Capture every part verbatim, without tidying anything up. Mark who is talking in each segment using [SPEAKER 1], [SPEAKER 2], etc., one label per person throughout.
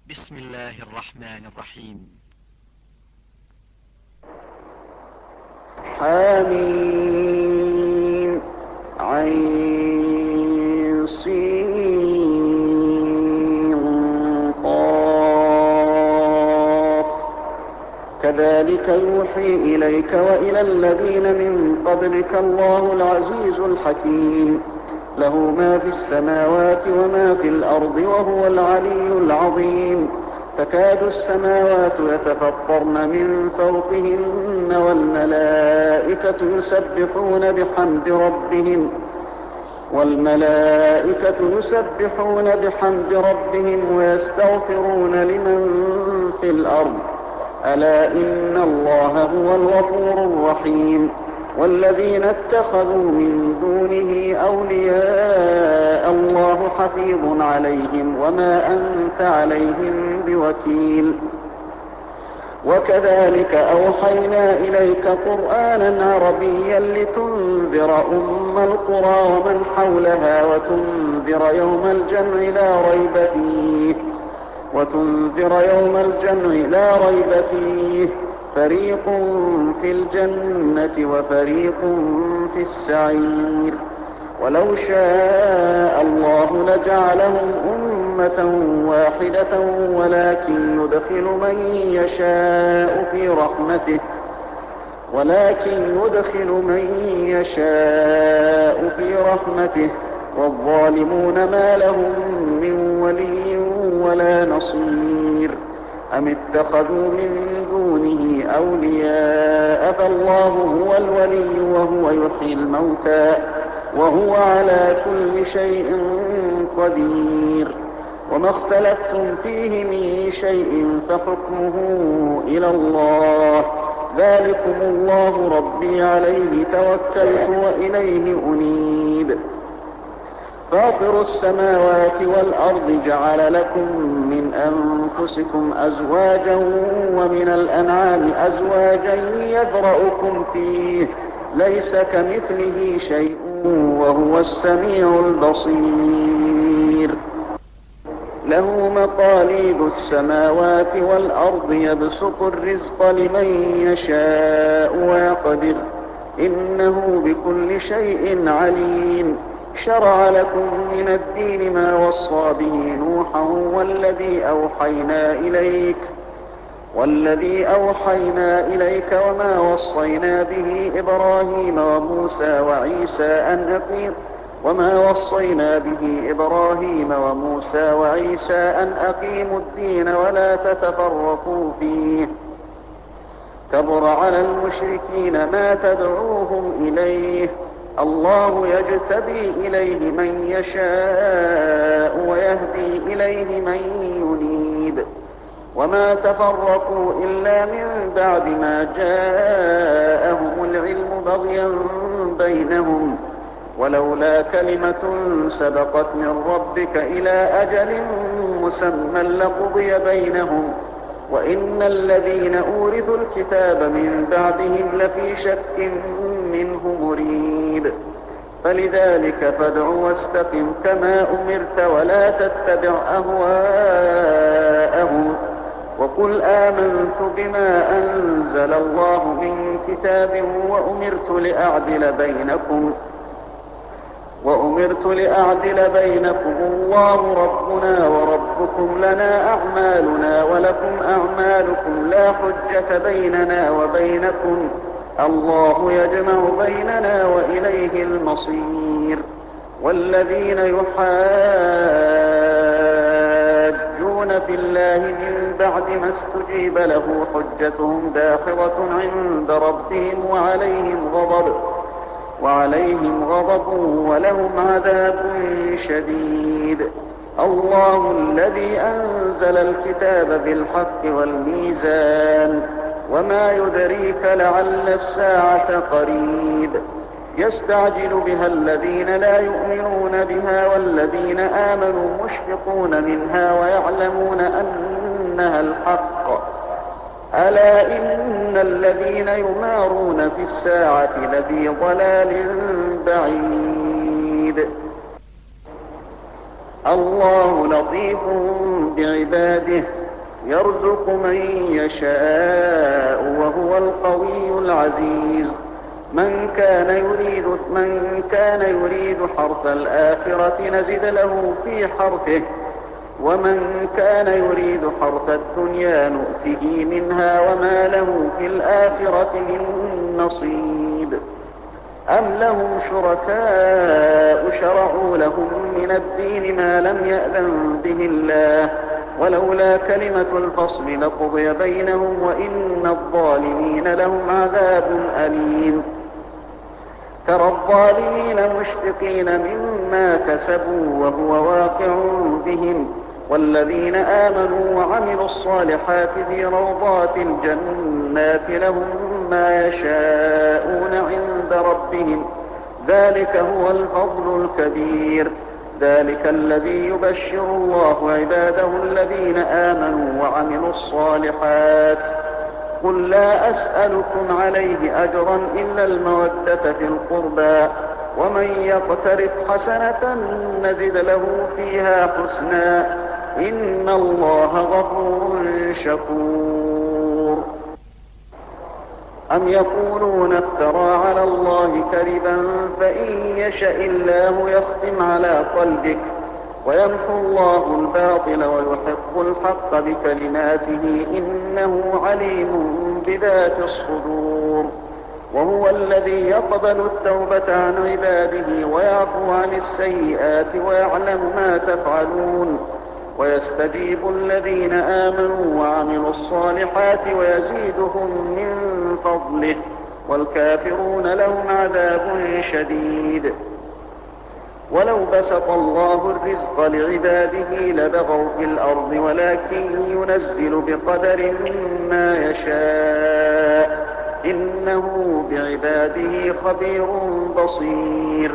[SPEAKER 1] بسم الله الرحمن الرحيم.
[SPEAKER 2] حميم عين صين قاف كذلك يوحي إليك وإلى الذين من قبلك الله العزيز الحكيم له ما في السماوات وما في الأرض وهو العلي العظيم. تكاد السماوات يتفطرن من فوقهن والملائكة يسبحون بحمد ربهم والملائكة يسبحون بحمد ربهم ويستغفرون لمن في الأرض ألا إن الله هو الغفور الرحيم. والذين اتخذوا من دونه أولياء الله حفيظ عليهم وما أنت عليهم بوكيل. وكذلك أوحينا إليك قرآنا عربيا لتنذر أم القرى ومن حولها وتنذر يوم الجمع لا ريب فيه وتنذر يوم الجمع لا ريب فيه فريق في الجنة وفريق في السعير. ولو شاء الله لجعلهم أمة واحدة ولكن يدخل من يشاء في رحمته ولكن يدخل من يشاء في رحمته والظالمون ما لهم من ولي ولا نصير. أم اتخذوا من دونه أولياء فالله هو الولي وهو يحيي الموتى وهو على كل شيء قدير. وما اختلفتم فيه من شيء فحكمه إلى الله ذلكم الله ربي عليه توكلت وإليه أنيب. فاطر السماوات والأرض جعل لكم من أنفسكم أزواجا ومن الأنعام أزواجا يذرأكم فيه ليس كمثله شيء وهو السميع البصير. له مقاليد السماوات والأرض يبسط الرزق لمن يشاء ويقدر إنه بكل شيء عليم. شرع لكم من الدين ما وصى به نوحا والذي أوحينا إليك والذي أوحينا إليك وما وصينا به إبراهيم وموسى وعيسى أن أقيم وما وصينا به إبراهيم وموسى وعيسى أن أقيموا الدين ولا تتفرقوا فيه كبر على المشركين ما تدعوهم إليه الله يجتبي إليه من يشاء ويهدي إليه من ينيب. وما تفرقوا إلا من بعد ما جاءهم العلم بغيا بينهم ولولا كلمة سبقت من ربك إلى أجل مسمى لقضي بينهم وإن الذين أورثوا الكتاب من بعدهم لفي شك منه مريب. فلذلك فادع واستقم كما أمرت ولا تتبع أهواءهم وقل آمنت بما أنزل الله من كتاب وأمرت لأعدل بينكم وأمرت لأعدل بينكم الله ربنا وربكم لنا أعمالنا ولكم أعمالكم لا حجة بيننا وبينكم الله يجمع بيننا وإليه المصير. والذين يحاجون في الله من بعد ما استجيب له حجتهم داخلة عند ربهم وعليهم غضب وعليهم غضب ولهم عذاب شديد. الله الذي أنزل الكتاب بالحق والميزان وما يدريك لعل الساعة قريب. يستعجل بها الذين لا يؤمنون بها والذين آمنوا مشفقون منها ويعلمون أنها الحق ألا إن الذين يمارون في الساعة لفي ضلال بعيد. الله لطيف بعباده يرزق من يشاء وهو القوي العزيز. من كان يريد من كان يريد حرث الآخرة نزد له في حرثه ومن كان يريد حرث الدنيا نؤته منها وما له في الآخرة من نصيب. أم لهم شركاء شرعوا لهم من الدين ما لم يأذن به الله ولولا كلمة الفصل لقضي بينهم وإن الظالمين لهم عذاب أليم. ترى الظالمين مشفقين مما كسبوا وهو واقع بهم والذين آمنوا وعملوا الصالحات في روضات الجنات لهم ما يشاءون عند ربهم ذلك هو الفضل الكبير. ذلك الذي يبشر الله عباده الذين آمنوا وعملوا الصالحات. قل لا أسألكم عليه أجرا إلا المودة في القربى ومن يقترف حسنة نزد له فيها حسنا إن الله غفور شكور. أم يقولون افترى على الله كذبا فإن يشأ الله يختم على قلبك ويمحو الله الباطل ويحق الحق بكلماته إنه عليم بذات الصدور. وهو الذي يقبل التوبة عن عباده ويعفو عن السيئات ويعلم ما تفعلون ويستجيب الذين آمنوا وعملوا الصالحات ويزيدهم من فضله والكافرون لهم عذاب شديد. ولو بسط الله الرزق لعباده لبغوا في الأرض ولكن ينزل بقدر ما يشاء إنه بعباده خبير بصير.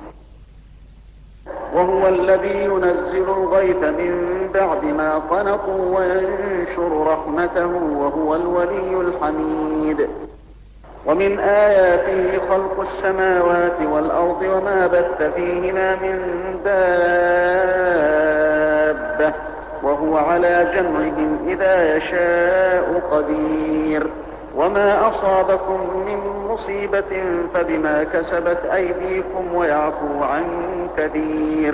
[SPEAKER 2] وهو الذي ينزل الغيث من بعد ما قنطوا وينشر رحمته وهو الولي الحميد. ومن آياته خلق السماوات والأرض وما بث فيهما من دابة وهو على جمعهم إذا يشاء قدير. وما أصابكم من مصيبة فبما كسبت أيديكم ويعفو عن كثير.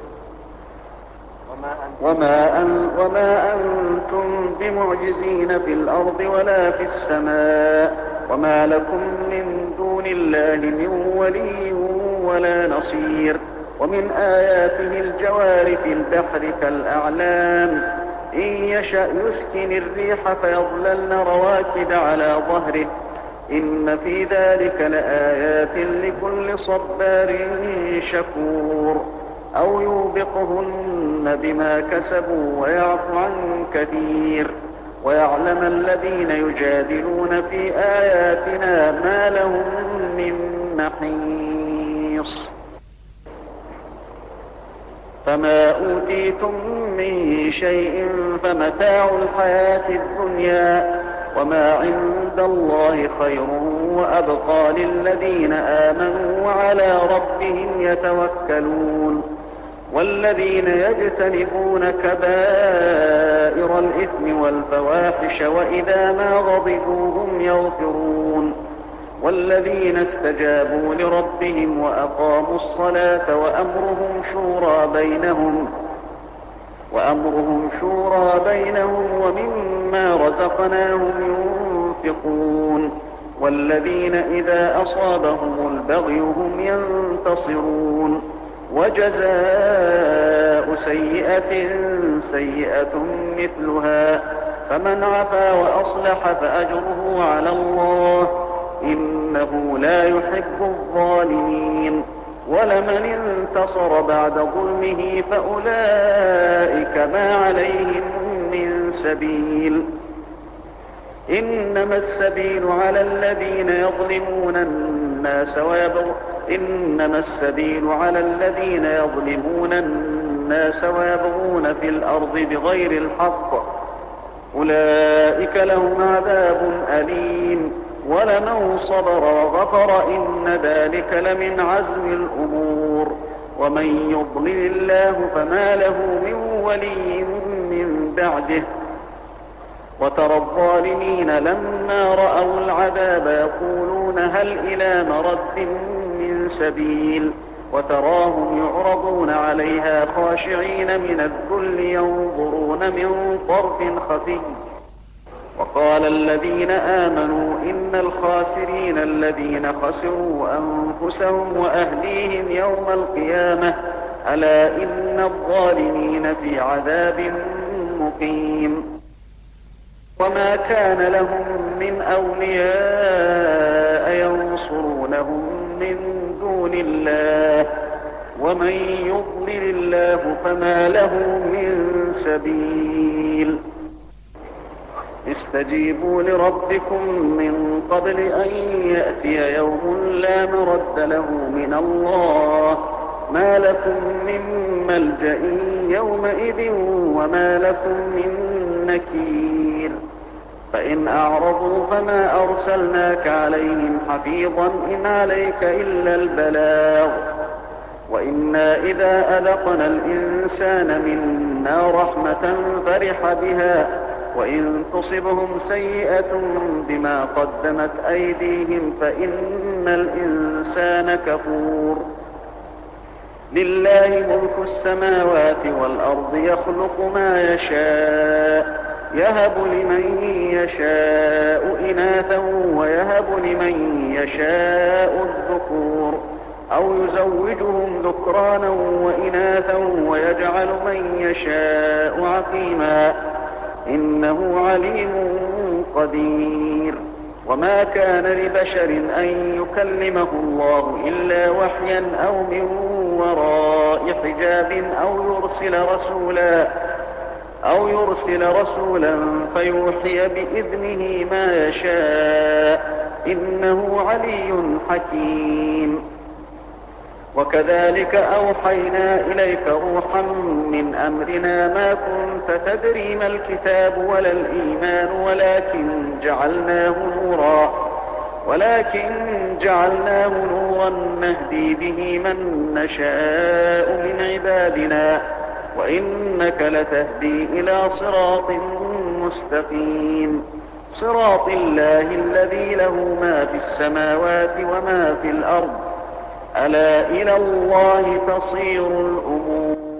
[SPEAKER 2] وما, أن وما أنتم بمعجزين في الأرض ولا في السماء وما لكم من دون الله من ولي ولا نصير. ومن آياته الجوار في البحر كالأعلام إن يشأ يسكن الريح فيظللن رواكد على ظهره إن في ذلك لآيات لكل صبار شكور. أو يوبقهن بما كسبوا ويعفو عن كثير ويعلم الذين يجادلون في آياتنا ما لهم من محيص. فما أوتيتم من شيء فمتاع الحياة الدنيا وما عند الله خير وأبقى للذين آمنوا وعلى ربهم يتوكلون. والذين يجتنبون كبائر الإثم والفواحش وإذا ما غضبوا هم يغفرون. والذين استجابوا لربهم وأقاموا الصلاة وأمرهم شورى بينهم وأمرهم شورى بينهم ومما رزقناهم ينفقون. والذين إذا أصابهم البغي هم ينتصرون. وجزاء سيئة سيئة مثلها فمن عفا وأصلح فأجره على الله إنه لا يحب الظالمين. ولمن انتصر بعد ظلمه فأولئك ما عليهم من سبيل. إنما السبيل على الذين يظلمون الناس ويبغون إنما السبيل على الذين يظلمون الناس ويبغون في الأرض بغير الحق أولئك لهم عذاب أليم. ولمن صبر وغفر إن ذلك لمن عزم الأمور. ومن يضلل الله فما له من ولي من بعده. وترى الظالمين لما رأوا العذاب يقولون هل إلى مرد من سبيل وتراهم يعرضون عليها خاشعين من الذل ينظرون من طرف خفي. وقال الذين آمنوا إن الخاسرين الذين خسروا أنفسهم وأهليهم يوم القيامة ألا إن الظالمين في عذاب مقيم. وما كان لهم من أولياء ينصرونهم من دون الله ومن يضلل الله فما له من سبيل. استجيبوا لربكم من قبل أن يأتي يوم لا مرد له من الله ما لكم من ملجأ يومئذ وما لكم من نكير. فإن أعرضوا فما أرسلناك عليهم حفيظا إن عليك إلا البلاغ وإنا إذا أذقنا الإنسان منا رحمة فرح بها وإن تصبهم سيئة بما قدمت أيديهم فإن الإنسان كفور. لله ملك السماوات والأرض يخلق ما يشاء يهب لمن يشاء إناثا ويهب لمن يشاء الذكور أو يزوجهم ذكرانا وإناثا ويجعل من يشاء عقيما إنه عليم قدير. وما كان لبشر أن يكلمه الله إلا وحيا أو من وراء حجاب أو يرسل رسولا أو يرسل رسولا فيوحي بإذنه ما يشاء إنه علي حكيم. وكذلك أوحينا إليك روحا من أمرنا ما كنت تدري ما الكتاب ولا الإيمان ولكن جعلناه نورا ولكن جعلناه نورا نهدي به من نشاء من عبادنا وإنك لتهدي إلى صراط مستقيم صراط الله الذي له ما في السماوات وما في الأرض ألا إلى الله تصير الأمور.